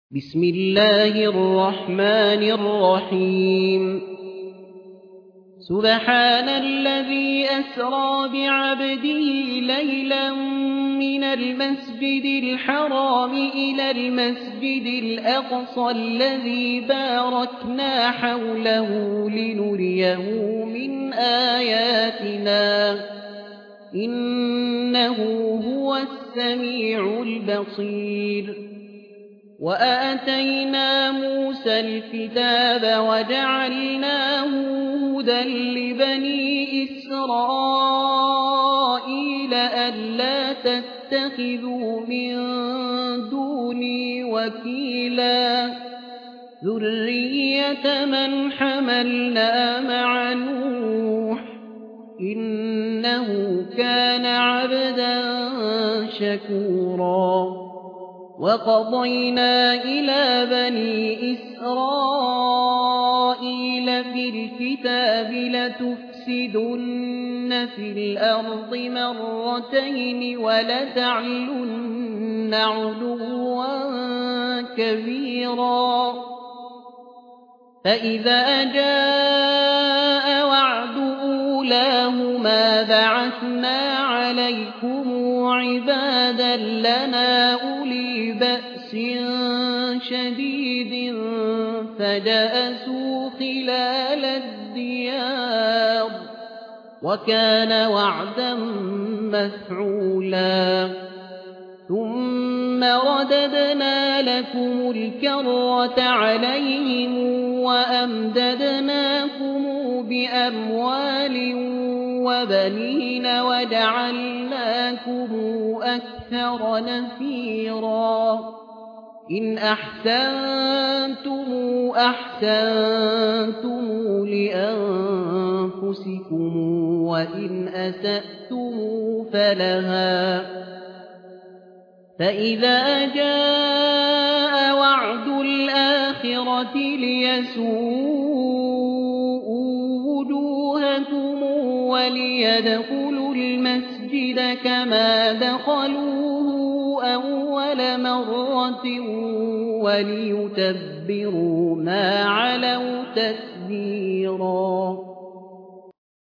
بسم الله الرحمن الرحيم سبحان الذي أسرى بعبده ليلا من المسجد الحرام إلى المسجد الأقصى الذي باركنا حوله لنريه من آياتنا إنه هو السميع البصير وآتينا موسى الكتاب وجعلناه هدى لبني إسرائيل ألا تتخذوا من دوني وكيلا ذرية من حملنا مع نوح إنه كان عبدا شكورا وقضينا إلى بني إسرائيل في الكتاب لتفسدن في الأرض مرتين ولتعلن علوا كبيرا فإذا جاء وعد أولاهما بعثنا عليكم عبادا لنا أولي بأس شديد فجاسوا خلال الديار وكان وعدا مفعولا ثم رددنا لكم الكرة عليهم وأمددناكم بأموال وبنين وجعلناكم أكثر نفيرا إن أحسنتم أحسنتم لأنفسكم وإن أسأتم فلها فإذا جاء وعد الآخرة ليسوءوا وجوهكم وليدخلوا المسجد كما دخلوه أول مرة وليتبروا ما علوا تتبيرا